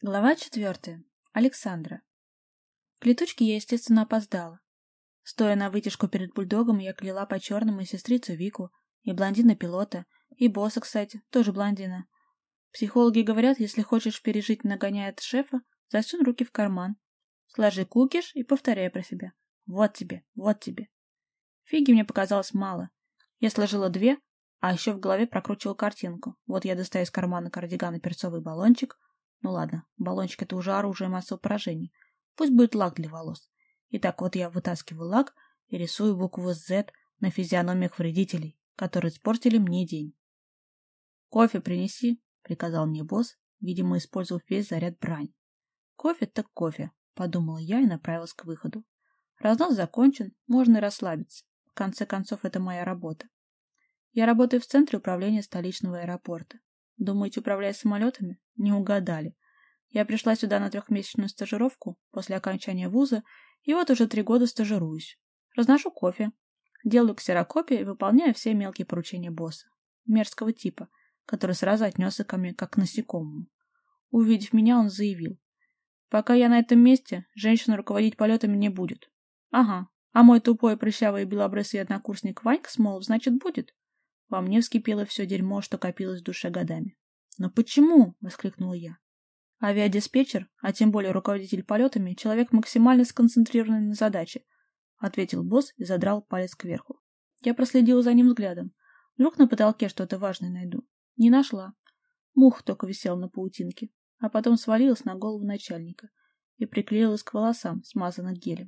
Глава 4. Александра. К летучке я, естественно, опоздала. Стоя на вытяжку перед бульдогом, я кляла по-черному и сестрицу Вику, и блондина-пилота, и босса, кстати, тоже блондина. Психологи говорят, если хочешь пережить нагоняет шефа, засунь руки в карман, сложи кукиш и повторяй про себя. Вот тебе, вот тебе. Фиги мне показалось мало. Я сложила две, а еще в голове прокручивала картинку. Вот я достаю из кармана кардигана перцовый баллончик. Ну ладно, баллончик — это уже оружие массового поражения. Пусть будет лак для волос. Итак, вот я вытаскиваю лак и рисую букву Z на физиономиях вредителей, которые испортили мне день. «Кофе принеси», — приказал мне босс, видимо, использовав весь заряд брани. «Кофе так кофе», — подумала я и направилась к выходу. Разнос закончен, можно и расслабиться. В конце концов, это моя работа. Я работаю в центре управления столичного аэропорта. Думаете, управляя самолетами? Не угадали. Я пришла сюда на 3-месячную стажировку после окончания вуза, и вот уже 3 года стажируюсь. Разношу кофе, делаю ксерокопии и выполняю все мелкие поручения босса. Мерзкого типа, который сразу отнесся ко мне как к насекомому. Увидев меня, он заявил: «Пока я на этом месте, женщина руководить полетами не будет». Ага, а мой тупой, прыщавый и белобрысый однокурсник Ванька Смолов, значит, будет? Во мне вскипело все дерьмо, что копилось в душе годами. «Но почему?» — воскликнула я. «Авиадиспетчер, а тем более руководитель полетами, человек максимально сконцентрированный на задаче», — ответил босс и задрал палец кверху. Я проследила за ним взглядом. Вдруг на потолке что-то важное найду. Не нашла. Муха только висела на паутинке, а потом свалилась на голову начальника и приклеилась к волосам, смазанных гелем.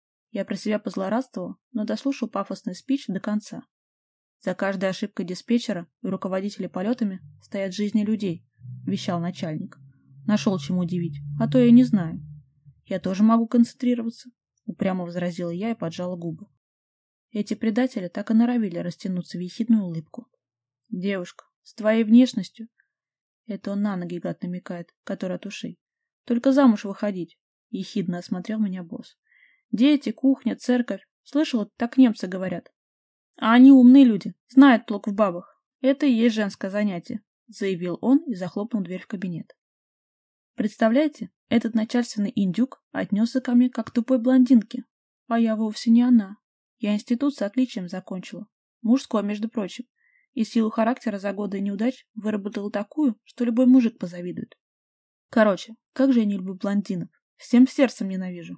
Я про себя позлорадствовала, но дослушал пафосный спич до конца. «За каждой ошибкой диспетчера и руководителя полетами стоят жизни людей», — вещал начальник. Нашел чему удивить, а то я не знаю. «Я тоже могу концентрироваться», — упрямо возразила я и поджала губы. Эти предатели так и норовили растянуться в ехидную улыбку. «Девушка, с твоей внешностью...» Это он на ноги, гад, намекает, который от ушей. «Только замуж выходить», — ехидно осмотрел меня босс. «Дети, кухня, церковь. Слышала, так немцы говорят. А они умные люди, знают толк в бабах. Это и есть женское занятие», — заявил он и захлопнул дверь в кабинет. Представляете, этот начальственный индюк отнесся ко мне как к тупой блондинке. А я вовсе не она. Я институт с отличием закончила. Мужской, между прочим. И силу характера за годы неудач выработала такую, что любой мужик позавидует. Короче, как же я не люблю блондинов. Всем сердцем ненавижу.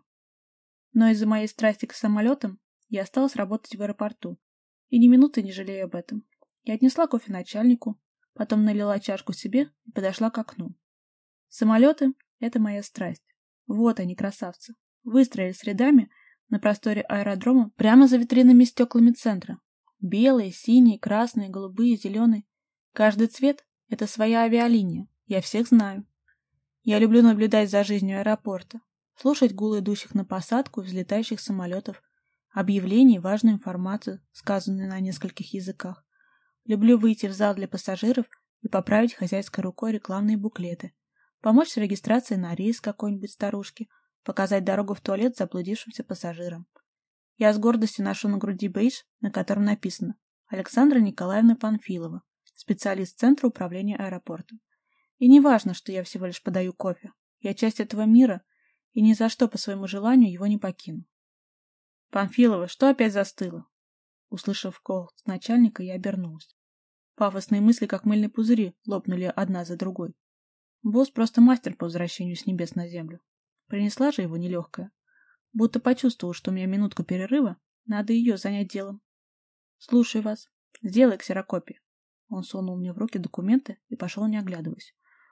Но из-за моей страсти к самолетам я осталась работать в аэропорту. И ни минуты не жалею об этом. Я отнесла кофе начальнику, потом налила чашку себе и подошла к окну. Самолеты — это моя страсть. Вот они, красавцы. Выстроились рядами на просторе аэродрома прямо за витринными стеклами центра. Белые, синие, красные, голубые, зеленые. Каждый цвет — это своя авиалиния. Я всех знаю. Я люблю наблюдать за жизнью аэропорта, слушать гул идущих на посадку и взлетающих самолетов, объявления и важную информацию, сказанную на нескольких языках. Люблю выйти в зал для пассажиров и поправить хозяйской рукой рекламные буклеты, помочь с регистрацией на рейс какой-нибудь старушке, показать дорогу в туалет заблудившимся пассажирам. Я с гордостью ношу на груди бейдж, на котором написано: Александра Николаевна Панфилова, специалист Центра управления аэропортом. И не важно, что я всего лишь подаю кофе. Я часть этого мира и ни за что по своему желанию его не покину. «Панфилова, что опять застыло?» Услышав голос начальника, я обернулась. Пафосные мысли, как мыльные пузыри, лопнули одна за другой. Босс просто мастер по возвращению с небес на землю. Принесла же его нелегкая. Будто почувствовал, что у меня минутка перерыва, надо ее занять делом. «Слушаю вас. Сделай ксерокопии». Он сунул мне в руки документы и пошел, не оглядываясь.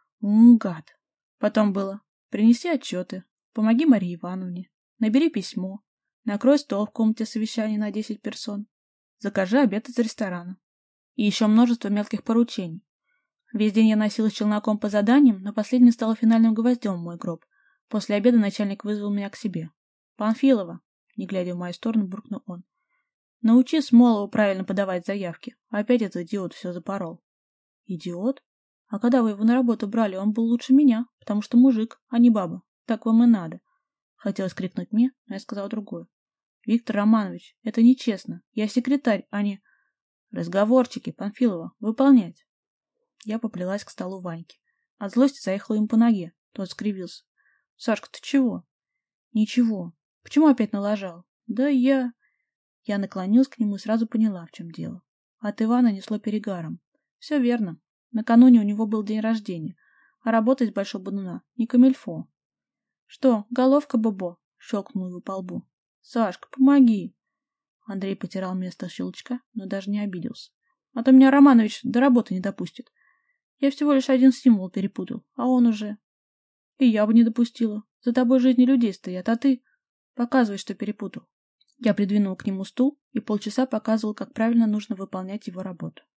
Гад. Потом было: принеси отчеты, помоги Марии Ивановне, набери письмо, накрой стол в комнате совещаний на 10 персон, закажи обед из ресторана. И еще множество мелких поручений. Весь день я носилась челноком по заданиям, но последний стал финальным гвоздем в мой гроб. После обеда начальник вызвал меня к себе. «Панфилова», не глядя в мою сторону, буркнул он, «научи Смолову правильно подавать заявки. Опять этот идиот все запорол». «Идиот? А когда вы его на работу брали, он был лучше меня, потому что мужик, а не баба. Так вам и надо». Хотелось крикнуть мне, но я сказала другое. «Виктор Романович, это нечестно. Я секретарь, а не...» «Разговорчики, Панфилова, выполнять». Я поплелась к столу Ваньки. От злости заехала им по ноге, Тот скривился. Сашка, ты чего? Ничего. Почему опять налажал? Да я... Я наклонилась к нему и сразу поняла, в чем дело. От Ивана несло перегаром. Все верно. Накануне у него был день рождения, а работать с большого бодуна не камильфо. Что, головка, Бобо? Щелкнул его по лбу. Сашка, помоги. Андрей потирал место щелчка, но даже не обиделся. А то меня Романович до работы не допустит. Я всего лишь один символ перепутал, а он уже... И я бы не допустила. За тобой жизни людей стоят, а ты... Показывай, что перепутал. Я придвинул к нему стул и полчаса показывал, как правильно нужно выполнять его работу.